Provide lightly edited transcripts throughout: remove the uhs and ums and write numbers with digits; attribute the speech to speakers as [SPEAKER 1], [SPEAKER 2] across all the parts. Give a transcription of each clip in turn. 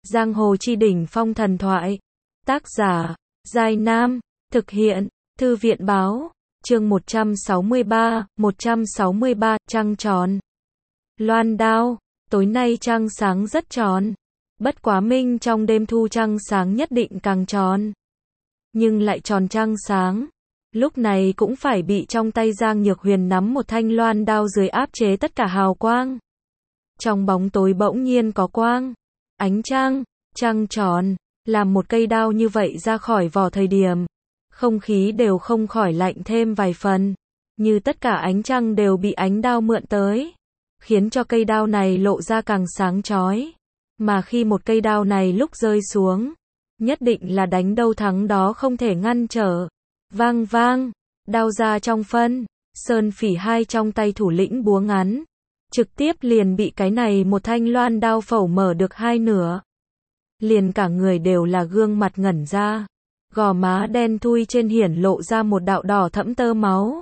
[SPEAKER 1] Giang hồ chi đỉnh phong thần thoại. Tác giả, Giai Nam. Thực hiện, Thư viện báo. Chương 163, trăng tròn. Loan đao, tối nay trăng sáng rất tròn. Bất quá minh trong đêm thu trăng sáng nhất định càng tròn. Nhưng lại tròn trăng sáng. Lúc này cũng phải bị trong tay Giang Nhược Huyền nắm một thanh loan đao dưới áp chế tất cả hào quang. Trong bóng tối bỗng nhiên có quang. Ánh trăng, trăng tròn, làm một cây đao như vậy ra khỏi vỏ thời điểm. Không khí đều không khỏi lạnh thêm vài phần. Như tất cả ánh trăng đều bị ánh đao mượn tới. Khiến cho cây đao này lộ ra càng sáng chói. Mà khi một cây đao này lúc rơi xuống, nhất định là đánh đâu thắng đó không thể ngăn trở. Vang vang, đao ra trong phân, Sơn Phỉ hai trong tay thủ lĩnh búa ngắn. Trực tiếp liền bị cái này một thanh loan đao phẩu mở được hai nửa. Liền cả người đều là gương mặt ngẩn ra. Gò má đen thui trên hiển lộ ra một đạo đỏ thẫm tơ máu.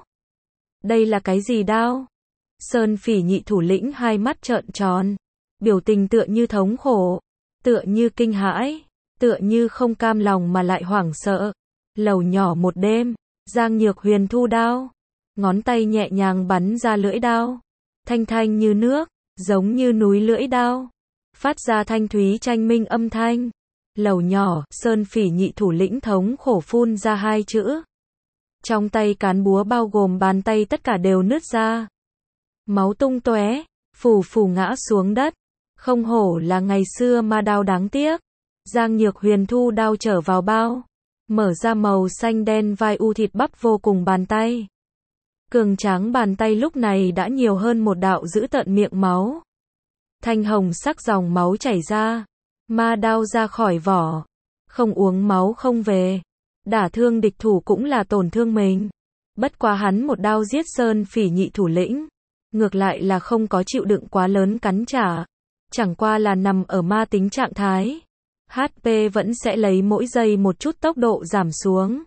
[SPEAKER 1] Đây là cái gì đao? Sơn Phỉ nhị thủ lĩnh hai mắt trợn tròn. Biểu tình tựa như thống khổ, tựa như kinh hãi, tựa như không cam lòng mà lại hoảng sợ. Lầu nhỏ một đêm, Giang Nhược Huyền thu đao, ngón tay nhẹ nhàng bắn ra lưỡi đao, thanh thanh như nước, giống như núi lưỡi đao, phát ra thanh thúy tranh minh âm thanh. Lầu nhỏ, Sơn Phỉ nhị thủ lĩnh thống khổ phun ra hai chữ. Trong tay cán búa bao gồm bàn tay tất cả đều nứt ra. Máu tung tóe, phù phù ngã xuống đất. Không hổ là ngày xưa ma đao đáng tiếc. Giang Nhược Huyền thu đao trở vào bao. Mở ra màu xanh đen vai u thịt bắp vô cùng bàn tay. Cường tráng bàn tay lúc này đã nhiều hơn một đạo dữ tợn miệng máu. Thanh hồng sắc dòng máu chảy ra. Ma đao ra khỏi vỏ. Không uống máu không về. Đả thương địch thủ cũng là tổn thương mình. Bất quá hắn một đao giết Sơn Phỉ nhị thủ lĩnh. Ngược lại là không có chịu đựng quá lớn cắn trả. Chẳng qua là nằm ở ma tính trạng thái. HP vẫn sẽ lấy mỗi giây một chút tốc độ giảm xuống.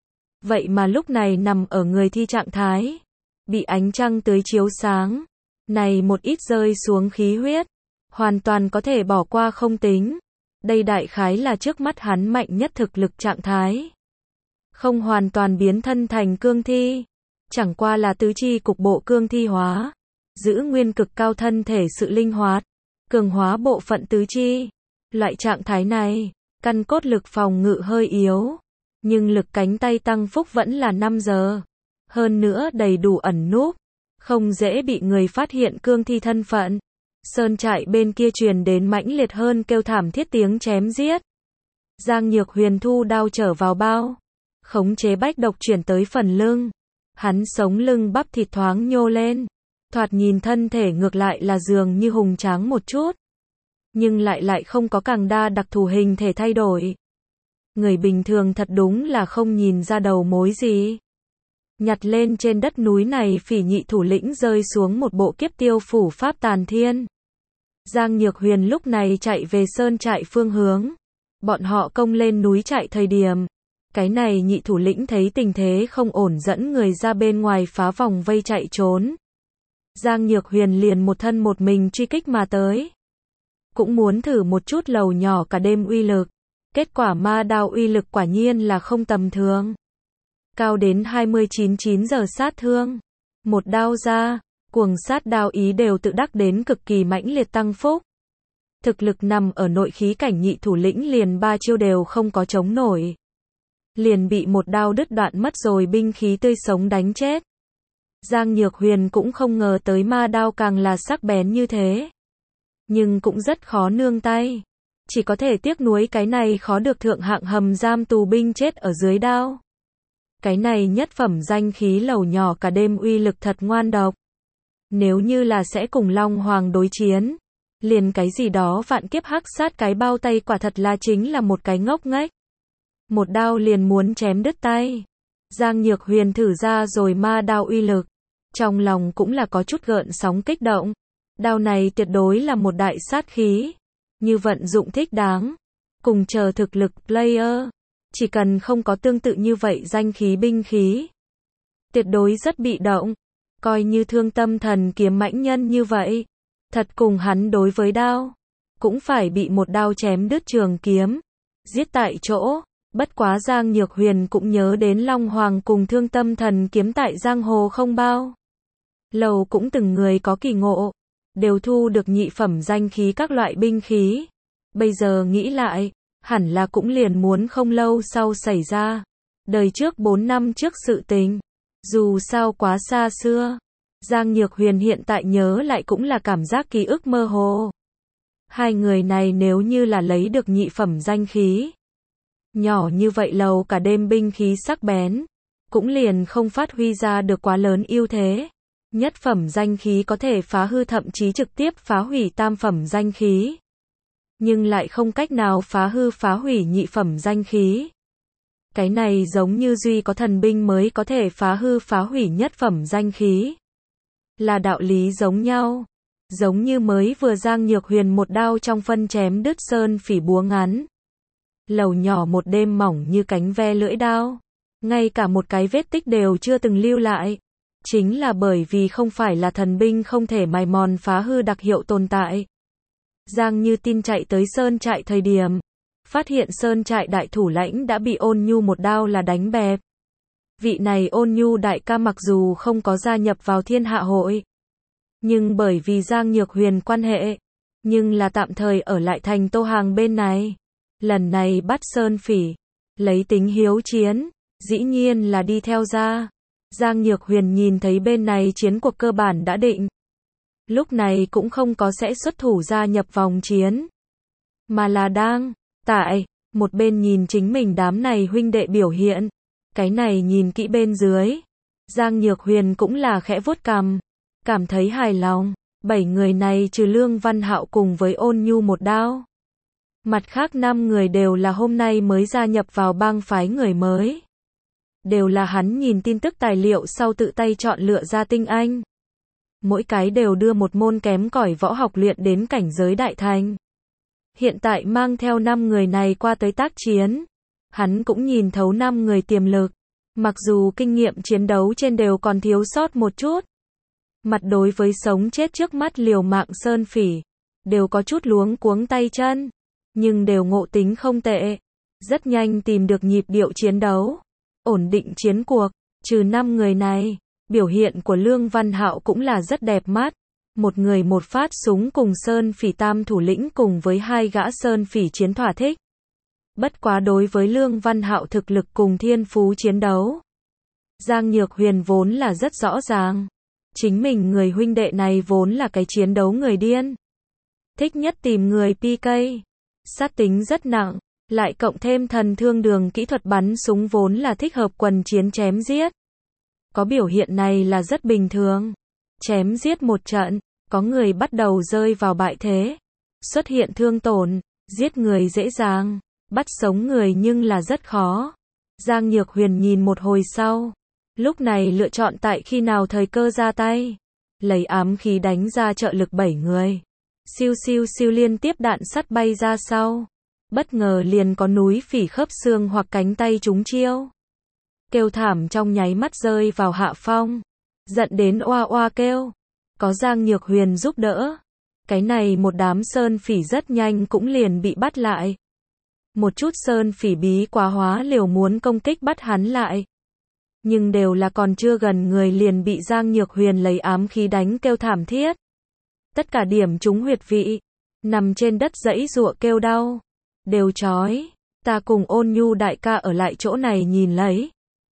[SPEAKER 1] Vậy mà lúc này nằm ở người thi trạng thái. Bị ánh trăng tưới chiếu sáng. Này một ít rơi xuống khí huyết. Hoàn toàn có thể bỏ qua không tính. Đây đại khái là trước mắt hắn mạnh nhất thực lực trạng thái. Không hoàn toàn biến thân thành cương thi. Chẳng qua là tứ chi cục bộ cương thi hóa. Giữ nguyên cực cao thân thể sự linh hoạt. Cường hóa bộ phận tứ chi. Loại trạng thái này, căn cốt lực phòng ngự hơi yếu. Nhưng lực cánh tay tăng phúc vẫn là 5 giờ. Hơn nữa đầy đủ ẩn núp. Không dễ bị người phát hiện cương thi thân phận. Sơn trại bên kia truyền đến mãnh liệt hơn kêu thảm thiết tiếng chém giết. Giang Nhược Huyền thu đao trở vào bao. Khống chế bách độc chuyển tới phần lưng. Hắn sống lưng bắp thịt thoáng nhô lên. Thoạt nhìn thân thể ngược lại là dường như hùng tráng một chút. Nhưng lại không có càng đa đặc thù hình thể thay đổi. Người bình thường thật đúng là không nhìn ra đầu mối gì. Nhặt lên trên đất núi này Phỉ nhị thủ lĩnh rơi xuống một bộ kiếp tiêu phủ pháp tàn thiên. Giang Nhược Huyền lúc này chạy về sơn trại phương hướng. Bọn họ công lên núi chạy thời điểm. Cái này nhị thủ lĩnh thấy tình thế không ổn dẫn người ra bên ngoài phá vòng vây chạy trốn. Giang Nhược Huyền liền một thân một mình truy kích mà tới. Cũng muốn thử một chút lầu nhỏ cả đêm uy lực. Kết quả ma đao uy lực quả nhiên là không tầm thường. Cao đến 29 giờ sát thương. Một đao ra, cuồng sát đao ý đều tự đắc đến cực kỳ mãnh liệt tăng phúc. Thực lực nằm ở nội khí cảnh nhị thủ lĩnh liền 3 chiêu đều không có chống nổi. Liền bị một đao đứt đoạn mất rồi binh khí tươi sống đánh chết. Giang Nhược Huyền cũng không ngờ tới ma đao càng là sắc bén như thế. Nhưng cũng rất khó nương tay. Chỉ có thể tiếc nuối cái này khó được thượng hạng hầm giam tù binh chết ở dưới đao. Cái này nhất phẩm danh khí lầu nhỏ cả đêm uy lực thật ngoan độc. Nếu như là sẽ cùng Long Hoàng đối chiến. Liền cái gì đó vạn kiếp hắc sát cái bao tay quả thật là chính là một cái ngốc nghếch. Một đao liền muốn chém đứt tay. Giang Nhược Huyền thử ra rồi ma đao uy lực. Trong lòng cũng là có chút gợn sóng kích động. Đao này tuyệt đối là một đại sát khí. Như vận dụng thích đáng. Cùng chờ thực lực player. Chỉ cần không có tương tự như vậy danh khí binh khí. Tuyệt đối rất bị động. Coi như Thương Tâm Thần kiếm mãnh nhân như vậy. Thật cùng hắn đối với đao. cũng phải bị một đao chém đứt trường kiếm, giết tại chỗ. Bất quá Giang Nhược Huyền cũng nhớ đến Long Hoàng cùng Thương Tâm Thần kiếm tại giang hồ không bao lâu cũng từng người có kỳ ngộ, đều thu được nhị phẩm danh khí các loại binh khí. Bây giờ nghĩ lại, hẳn là cũng liền muốn không lâu sau xảy ra. Đời trước 4 năm trước sự tình. Dù sao quá xa xưa. Giang Nhược Huyền hiện tại nhớ lại cũng là cảm giác ký ức mơ hồ. Hai người này nếu như là lấy được nhị phẩm danh khí. Nhỏ như vậy lầu cả đêm binh khí sắc bén. Cũng liền không phát huy ra được quá lớn ưu thế. Nhất phẩm danh khí có thể phá hư thậm chí trực tiếp phá hủy tam phẩm danh khí. Nhưng lại không cách nào phá hủy nhị phẩm danh khí. Cái này giống như duy có thần binh mới có thể phá hủy nhất phẩm danh khí. Là đạo lý giống nhau. Giống như mới vừa Giang Nhược Huyền một đao trong phân chém đứt sơn phỉ búa ngắn. Lầu nhỏ một đêm mỏng như cánh ve lưỡi đao. Ngay cả một cái vết tích đều chưa từng lưu lại. Chính là bởi vì không phải là thần binh không thể mài mòn phá hư đặc hiệu tồn tại. Giang Như Tin chạy tới sơn trại thời điểm. Phát hiện sơn trại đại thủ lãnh đã bị Ôn Nhu một đao là đánh bẹp. Vị này Ôn Nhu đại ca mặc dù không có gia nhập vào Thiên Hạ hội. Nhưng bởi vì Giang Nhược Huyền quan hệ. Nhưng là tạm thời ở lại thành Tô Hàng bên này. Lần này bắt sơn phỉ. Lấy tính hiếu chiến. Dĩ nhiên là đi theo ra. Giang Nhược Huyền nhìn thấy bên này chiến cuộc cơ bản đã định. Lúc này cũng không có sẽ xuất thủ gia nhập vòng chiến. Mà là đang, tại, một bên nhìn chính mình đám này huynh đệ biểu hiện. Cái này nhìn kỹ bên dưới. Giang Nhược Huyền cũng là khẽ vuốt cằm. Cảm thấy hài lòng. 7 người này trừ Lương Văn Hạo cùng với Ôn Nhu một đao. Mặt khác 5 người đều là hôm nay mới gia nhập vào bang phái người mới. Đều là hắn nhìn tin tức tài liệu sau tự tay chọn lựa ra tinh anh. Mỗi cái đều đưa một môn kém cỏi võ học luyện đến cảnh giới đại thành. Hiện tại mang theo 5 người này qua tới tác chiến. Hắn cũng nhìn thấu 5 người tiềm lực. Mặc dù kinh nghiệm chiến đấu trên đều còn thiếu sót một chút. Mặt đối với sống chết trước mắt liều mạng sơn phỉ. Đều có chút luống cuống tay chân. Nhưng đều ngộ tính không tệ. Rất nhanh tìm được nhịp điệu chiến đấu. Ổn định chiến cuộc. Trừ 5 người này. Biểu hiện của Lương Văn Hạo cũng là rất đẹp mắt. Một người một phát súng cùng sơn phỉ tam thủ lĩnh cùng với 2 gã sơn phỉ chiến thỏa thích. Bất quá đối với Lương Văn Hạo thực lực cùng thiên phú chiến đấu. Giang Nhược Huyền vốn là rất rõ ràng. Chính mình người huynh đệ này vốn là cái chiến đấu người điên. Thích nhất tìm người PK. Sát tính rất nặng. Lại cộng thêm thần thương đường kỹ thuật bắn súng vốn là thích hợp quần chiến chém giết. Có biểu hiện này là rất bình thường. Chém giết một trận, có người bắt đầu rơi vào bại thế. Xuất hiện thương tổn, giết người dễ dàng, bắt sống người nhưng là rất khó. Giang Nhược Huyền nhìn một hồi sau. Lúc này lựa chọn tại khi nào thời cơ ra tay. Lấy ám khí đánh ra trợ lực 7 người. Siêu siêu siêu liên tiếp đạn sắt bay ra sau. Bất ngờ liền có núi phỉ khớp xương hoặc cánh tay trúng chiêu. Kêu thảm trong nháy mắt rơi vào hạ phong. Giận đến oa oa kêu. Có Giang Nhược Huyền giúp đỡ. Cái này một đám sơn phỉ rất nhanh cũng liền bị bắt lại. Một chút sơn phỉ bí quá hóa liều muốn công kích bắt hắn lại. Nhưng đều là còn chưa gần người liền bị Giang Nhược Huyền lấy ám khí đánh kêu thảm thiết. Tất cả điểm trúng huyệt vị. Nằm trên đất giãy giụa kêu đau. Đều chói. Ta cùng Ôn Nhu đại ca ở lại chỗ này nhìn lấy.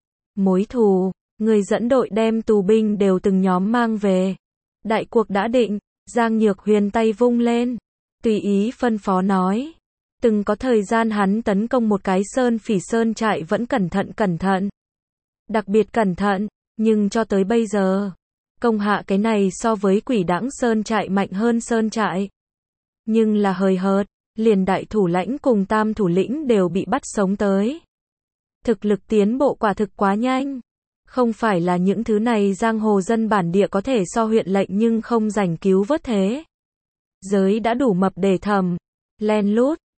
[SPEAKER 1] Mối thù. Người dẫn đội đem tù binh đều từng nhóm mang về. Đại cuộc đã định. Giang Nhược Huyền tay vung lên. Tùy ý phân phó nói. Từng có thời gian hắn tấn công một cái sơn phỉ sơn trại vẫn cẩn thận. Đặc biệt cẩn thận. Nhưng cho tới bây giờ. Công hạ cái này so với quỷ đãng sơn trại mạnh hơn sơn trại. Nhưng là hời hợt. Liền đại thủ lãnh cùng tam thủ lĩnh đều bị bắt sống tới. Thực lực tiến bộ quả thực quá nhanh. Không phải là những thứ này giang hồ dân bản địa có thể so huyện lệnh nhưng không giành cứu vớt thế. Giới đã đủ mập để thầm. Len lút,